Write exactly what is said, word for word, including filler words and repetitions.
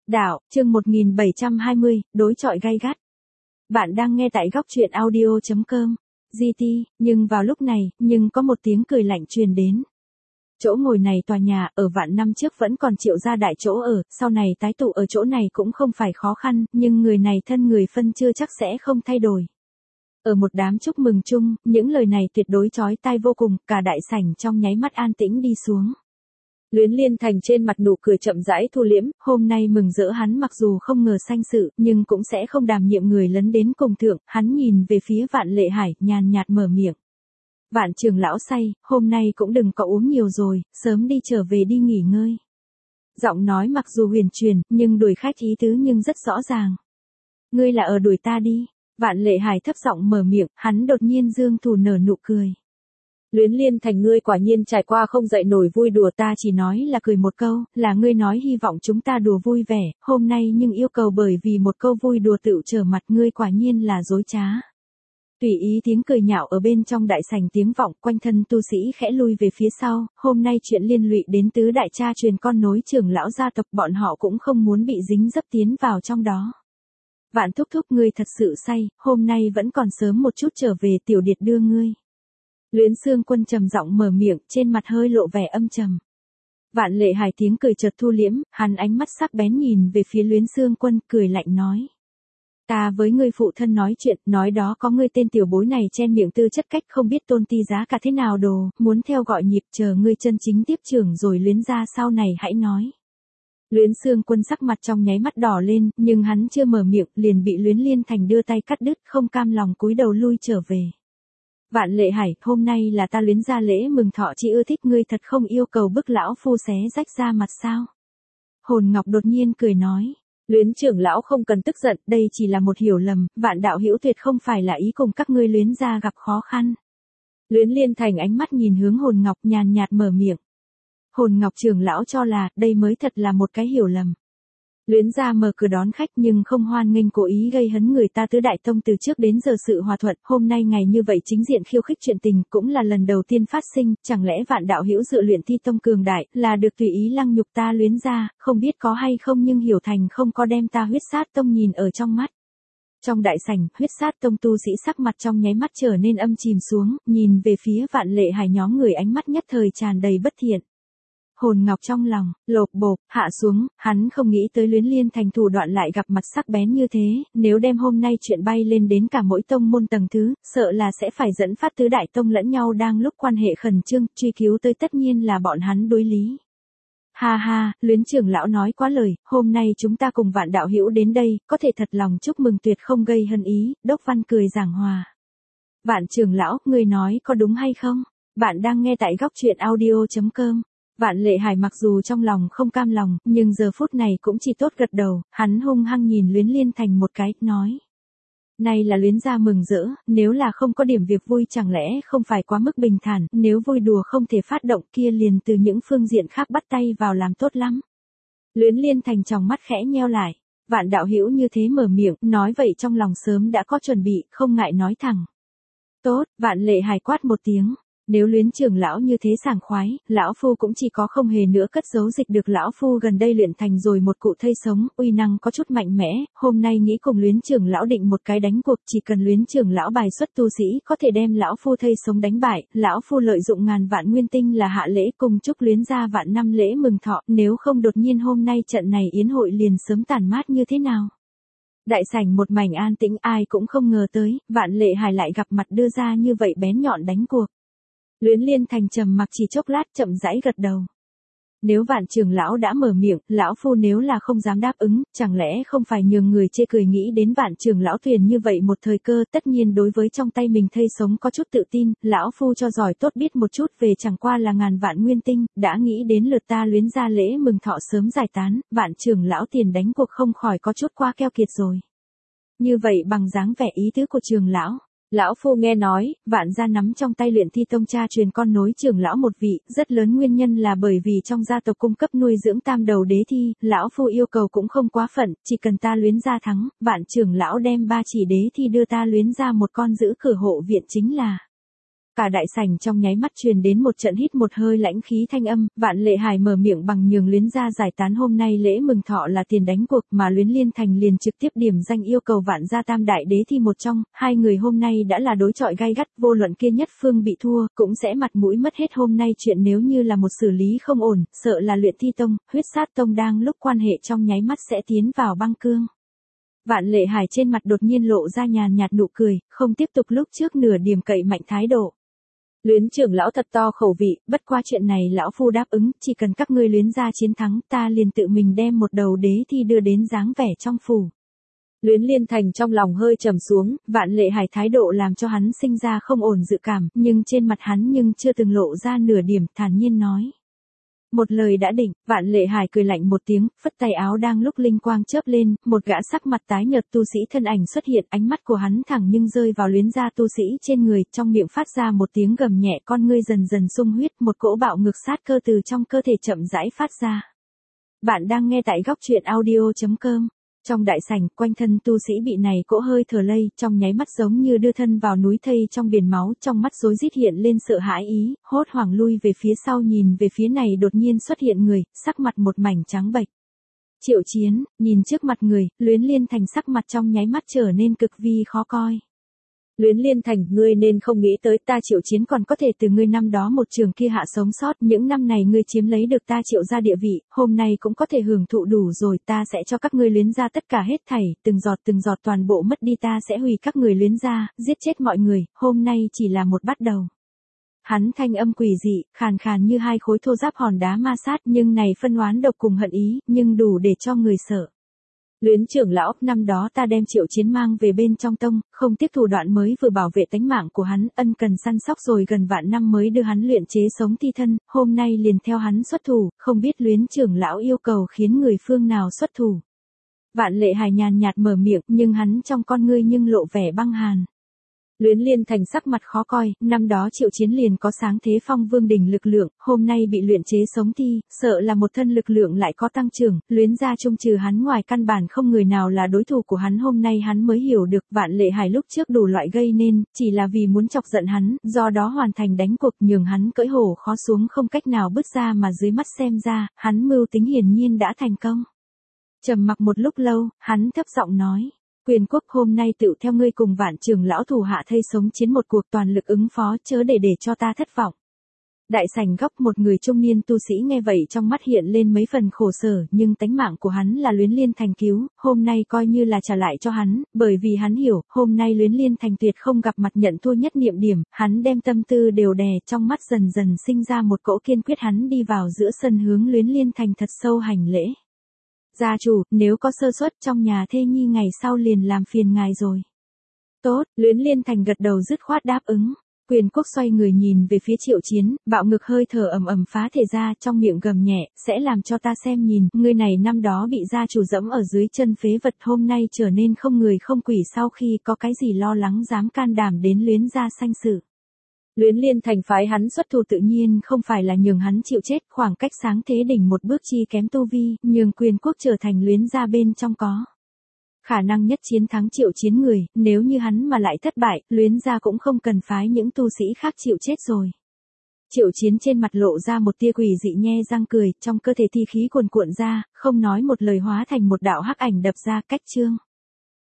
Đạo, chương một nghìn bảy trăm hai mươi, đối chọi gay gắt. Bạn đang nghe tại góc truyện audio chấm com. giê tê, nhưng vào lúc này, nhưng có một tiếng cười lạnh truyền đến. Chỗ ngồi này tòa nhà, ở vạn năm trước vẫn còn Triệu gia đại chỗ ở, sau này tái tụ ở chỗ này cũng không phải khó khăn, nhưng người này thân người phân chưa chắc sẽ không thay đổi. Ở một đám chúc mừng chung, những lời này tuyệt đối chói tai vô cùng, cả đại sảnh trong nháy mắt an tĩnh đi xuống. Luyến Liên Thành trên mặt nụ cười chậm rãi thu liễm, hôm nay mừng rỡ hắn mặc dù không ngờ sanh sự, nhưng cũng sẽ không đảm nhiệm người lấn đến cùng thượng, hắn nhìn về phía Vạn Lệ Hải, nhàn nhạt mở miệng. Vạn trưởng lão say, hôm nay cũng đừng có uống nhiều rồi, sớm đi trở về đi nghỉ ngơi. Giọng nói mặc dù huyền truyền, nhưng đuổi khách ý tứ nhưng rất rõ ràng. Ngươi là ở đuổi ta đi. Vạn Lệ Hải thấp giọng mở miệng, hắn đột nhiên dương thủ nở nụ cười. Luyến Liên Thành, ngươi quả nhiên trải qua không dậy nổi vui đùa, ta chỉ nói là cười một câu, là ngươi nói hy vọng chúng ta đùa vui vẻ, hôm nay nhưng yêu cầu bởi vì một câu vui đùa tự trở mặt, ngươi quả nhiên là dối trá. Tùy ý tiếng cười nhạo ở bên trong đại sảnh tiếng vọng, quanh thân tu sĩ khẽ lui về phía sau, hôm nay chuyện liên lụy đến tứ đại cha truyền con nối trưởng lão gia tộc, bọn họ cũng không muốn bị dính dấp tiến vào trong đó. Vạn thúc thúc, ngươi thật sự say, hôm nay vẫn còn sớm một chút trở về, tiểu điệt đưa ngươi. Luyến Xương Quân trầm giọng mở miệng, trên mặt hơi lộ vẻ âm trầm. Vạn Lệ Hải tiếng cười chợt thu liễm, hắn ánh mắt sắc bén nhìn về phía Luyến Xương Quân, cười lạnh nói. Ta với ngươi phụ thân nói chuyện, nói đó có ngươi tên tiểu bối này chen miệng tư chất cách không biết tôn ti giá cả thế nào đồ, muốn theo gọi nhịp, chờ ngươi chân chính tiếp trưởng rồi Luyến ra sau này hãy nói. Luyến Xương Quân sắc mặt trong nháy mắt đỏ lên, nhưng hắn chưa mở miệng, liền bị Luyến Liên Thành đưa tay cắt đứt, không cam lòng cúi đầu lui trở về. Vạn Lệ Hải, hôm nay là ta Luyến gia lễ mừng thọ, chỉ ưa thích, ngươi thật không yêu cầu bức lão phu xé rách ra mặt sao? Hồn Ngọc đột nhiên cười nói. Luyến trưởng lão không cần tức giận, đây chỉ là một hiểu lầm, Vạn đạo hữu tuyệt không phải là ý cùng các ngươi Luyến gia gặp khó khăn. Luyến Liên Thành ánh mắt nhìn hướng Hồn Ngọc, nhàn nhạt mở miệng. Hồn Ngọc trưởng lão cho là, đây mới thật là một cái hiểu lầm. Luyến gia mở cửa đón khách nhưng không hoan nghênh, cố ý gây hấn người ta tứ đại tông từ trước đến giờ sự hòa thuận, hôm nay ngày như vậy chính diện khiêu khích chuyện tình, cũng là lần đầu tiên phát sinh, chẳng lẽ Vạn đạo hữu dự luyện thi tông cường đại, là được tùy ý lăng nhục ta Luyến gia, không biết có hay không, nhưng hiểu thành không có đem ta Huyết Sát Tông nhìn ở trong mắt. Trong đại sảnh, Huyết Sát Tông tu sĩ sắc mặt trong nháy mắt trở nên âm chìm xuống, nhìn về phía Vạn Lệ Hải nhóm người ánh mắt nhất thời tràn đầy bất thiện. Hồn Ngọc trong lòng, lộp bộp, hạ xuống, hắn không nghĩ tới Luyến Liên Thành thủ đoạn lại gặp mặt sắc bén như thế, nếu đem hôm nay chuyện bay lên đến cả mỗi tông môn tầng thứ, sợ là sẽ phải dẫn phát tứ đại tông lẫn nhau đang lúc quan hệ khẩn trương, truy cứu tới tất nhiên là bọn hắn đối lý. Ha ha, Luyến trưởng lão nói quá lời, hôm nay chúng ta cùng Vạn đạo hữu đến đây, có thể thật lòng chúc mừng, tuyệt không gây hấn ý, Đốc Văn cười giảng hòa. Vạn trưởng lão, người nói có đúng hay không? Bạn đang nghe tại góc truyện audio chấm com. Vạn Lệ Hải mặc dù trong lòng không cam lòng, nhưng giờ phút này cũng chỉ tốt gật đầu, hắn hung hăng nhìn Luyến Liên Thành một cái, nói. Này là Luyến gia mừng rỡ, nếu là không có điểm việc vui chẳng lẽ không phải quá mức bình thản, nếu vui đùa không thể phát động kia liền từ những phương diện khác bắt tay vào làm tốt lắm. Luyến Liên Thành trong mắt khẽ nheo lại, Vạn đạo hữu như thế mở miệng, nói vậy trong lòng sớm đã có chuẩn bị, không ngại nói thẳng. Tốt, Vạn Lệ Hải quát một tiếng. Nếu Luyến trưởng lão như thế sảng khoái, lão phu cũng chỉ có không hề nữa cất giấu dịch được, lão phu gần đây luyện thành rồi một cụ thây sống, uy năng có chút mạnh mẽ, hôm nay nghĩ cùng Luyến trưởng lão định một cái đánh cuộc, chỉ cần Luyến trưởng lão bài xuất tu sĩ có thể đem lão phu thây sống đánh bại, lão phu lợi dụng ngàn vạn nguyên tinh là hạ lễ cùng chúc Luyến gia vạn năm lễ mừng thọ, nếu không đột nhiên hôm nay trận này yến hội liền sớm tàn mát như thế nào. Đại sảnh một mảnh an tĩnh, ai cũng không ngờ tới, Vạn Lệ Hải lại gặp mặt đưa ra như vậy bén nhọn đánh cuộc. Luyến Liên Thành trầm mặc chỉ chốc lát, chậm rãi gật đầu. Nếu Vạn trưởng lão đã mở miệng, lão phu nếu là không dám đáp ứng, chẳng lẽ không phải nhường người chê cười, nghĩ đến Vạn trưởng lão thuyền như vậy một thời cơ, tất nhiên đối với trong tay mình thây sống có chút tự tin, lão phu cho giỏi tốt biết một chút về, chẳng qua là ngàn vạn nguyên tinh, đã nghĩ đến lượt ta Luyến gia lễ mừng thọ sớm giải tán, Vạn trưởng lão tiền đánh cuộc không khỏi có chút quá keo kiệt rồi. Như vậy bằng dáng vẻ ý tứ của trưởng lão. Lão phu nghe nói, Vạn gia nắm trong tay luyện thi tông cha truyền con nối trưởng lão một vị, rất lớn nguyên nhân là bởi vì trong gia tộc cung cấp nuôi dưỡng tam đầu đế thi, lão phu yêu cầu cũng không quá phận, chỉ cần ta Luyến gia thắng, Vạn trưởng lão đem ba chỉ đế thi đưa ta Luyến gia một con giữ cửa hộ viện chính là. Cả đại sảnh trong nháy mắt truyền đến một trận hít một hơi lãnh khí thanh âm, Vạn Lệ Hải mở miệng bằng nhường Luyến gia giải tán, hôm nay lễ mừng thọ là tiền đánh cuộc mà Luyến Liên Thành liền trực tiếp điểm danh yêu cầu Vạn gia tam đại đế thi một trong, hai người hôm nay đã là đối chọi gay gắt, vô luận kia nhất phương bị thua, cũng sẽ mặt mũi mất hết hôm nay chuyện, nếu như là một xử lý không ổn, sợ là Luyện Thi Tông, Huyết Sát Tông đang lúc quan hệ trong nháy mắt sẽ tiến vào băng cương. Vạn Lệ Hải trên mặt đột nhiên lộ ra nhàn nhạt nụ cười, không tiếp tục lúc trước nửa điểm cậy mạnh thái độ. Luyến trưởng lão thật to khẩu vị, bất qua chuyện này lão phu đáp ứng, chỉ cần các ngươi Luyến gia chiến thắng, ta liền tự mình đem một đầu đế thi đưa đến dáng vẻ trong phủ. Luyến Liên Thành trong lòng hơi trầm xuống, Vạn Lệ Hải thái độ làm cho hắn sinh ra không ổn dự cảm, nhưng trên mặt hắn nhưng chưa từng lộ ra nửa điểm, thản nhiên nói. Một lời đã định, Vạn Lệ Hải cười lạnh một tiếng, phất tay áo đang lúc linh quang chớp lên, một gã sắc mặt tái nhợt tu sĩ thân ảnh xuất hiện, ánh mắt của hắn thẳng nhưng rơi vào Luyến gia tu sĩ trên người, trong miệng phát ra một tiếng gầm nhẹ, con ngươi dần dần sung huyết, một cỗ bạo ngược sát cơ từ trong cơ thể chậm rãi phát ra. Bạn đang nghe tại góc truyện audio chấm com. Trong đại sảnh, quanh thân tu sĩ bị này cỗ hơi thở lây, trong nháy mắt giống như đưa thân vào núi thây trong biển máu, trong mắt rối rít hiện lên sợ hãi ý, hốt hoảng lui về phía sau nhìn về phía này đột nhiên xuất hiện người, sắc mặt một mảnh trắng bệch. Triệu Chiến, nhìn trước mặt người, Luyến Liên Thành sắc mặt trong nháy mắt trở nên cực vi khó coi. Luyến Liên Thành, ngươi nên không nghĩ tới ta Triệu Chiến còn có thể từ ngươi năm đó một trường kia hạ sống sót, những năm này ngươi chiếm lấy được ta Triệu gia địa vị, hôm nay cũng có thể hưởng thụ đủ rồi, ta sẽ cho các ngươi Luyến gia tất cả hết thảy, từng giọt từng giọt toàn bộ mất đi, ta sẽ hủy các người Luyến gia, giết chết mọi người, hôm nay chỉ là một bắt đầu. Hắn thanh âm quỷ dị, khàn khàn như hai khối thô ráp hòn đá ma sát, nhưng này phân oán độc cùng hận ý, nhưng đủ để cho người sợ. Luyến trưởng lão, năm đó ta đem Triệu Chiến mang về bên trong tông, không tiếp thủ đoạn mới vừa bảo vệ tánh mạng của hắn, ân cần săn sóc rồi gần vạn năm mới đưa hắn luyện chế sống thi thân, hôm nay liền theo hắn xuất thủ, không biết Luyến trưởng lão yêu cầu khiến người phương nào xuất thủ. Vạn Lệ Hải nhàn nhạt mở miệng, nhưng hắn trong con ngươi nhưng lộ vẻ băng hàn. Luyến Liên Thành sắc mặt khó coi, năm đó Triệu Chiến liền có sáng thế phong vương đỉnh lực lượng, hôm nay bị luyện chế sống thi, sợ là một thân lực lượng lại có tăng trưởng, Luyến gia trung trừ hắn ngoài căn bản không người nào là đối thủ của hắn, hôm nay hắn mới hiểu được Vạn Lệ Hải lúc trước đủ loại gây nên, chỉ là vì muốn chọc giận hắn, do đó hoàn thành đánh cuộc nhường hắn cưỡi hổ khó xuống không cách nào bứt ra, mà dưới mắt xem ra, hắn mưu tính hiển nhiên đã thành công. Trầm mặc một lúc lâu, hắn thấp giọng nói. Quyền quốc hôm nay tựu theo ngươi cùng Vạn trưởng lão thủ hạ thây sống chiến một cuộc, toàn lực ứng phó, chớ để để cho ta thất vọng. Đại sảnh góc, một người trung niên tu sĩ nghe vậy trong mắt hiện lên mấy phần khổ sở, nhưng tánh mạng của hắn là Luyến Liên Thành cứu, hôm nay coi như là trả lại cho hắn, bởi vì hắn hiểu, hôm nay Luyến Liên Thành tuyệt không gặp mặt nhận thua nhất niệm điểm, hắn đem tâm tư đều đè, trong mắt dần dần sinh ra một cỗ kiên quyết, hắn đi vào giữa sân hướng Luyến Liên Thành thật sâu hành lễ. Gia chủ, nếu có sơ suất trong nhà thê nhi ngày sau liền làm phiền ngài rồi. Tốt, Luyến Liên Thành gật đầu dứt khoát đáp ứng. Quyền quốc xoay người nhìn về phía Triệu Chiến, bạo ngực hơi thở ầm ầm phá thể ra, trong miệng gầm nhẹ, sẽ làm cho ta xem nhìn, người này năm đó bị gia chủ dẫm ở dưới chân phế vật, hôm nay trở nên không người không quỷ, sau khi có cái gì lo lắng dám can đảm đến Luyến gia sanh sự. Luyến Liên Thành phái hắn xuất thủ tự nhiên không phải là nhường hắn chịu chết, khoảng cách sáng thế đỉnh một bước chi kém tu vi, nhường Quyền quốc trở thành Luyến gia bên trong có khả năng nhất chiến thắng Triệu Chiến người, nếu như hắn mà lại thất bại, Luyến gia cũng không cần phái những tu sĩ khác chịu chết rồi. Triệu Chiến trên mặt lộ ra một tia quỷ dị nhe răng cười, trong cơ thể thi khí cuồn cuộn ra, không nói một lời hóa thành một đạo hắc ảnh đập ra, cách chương.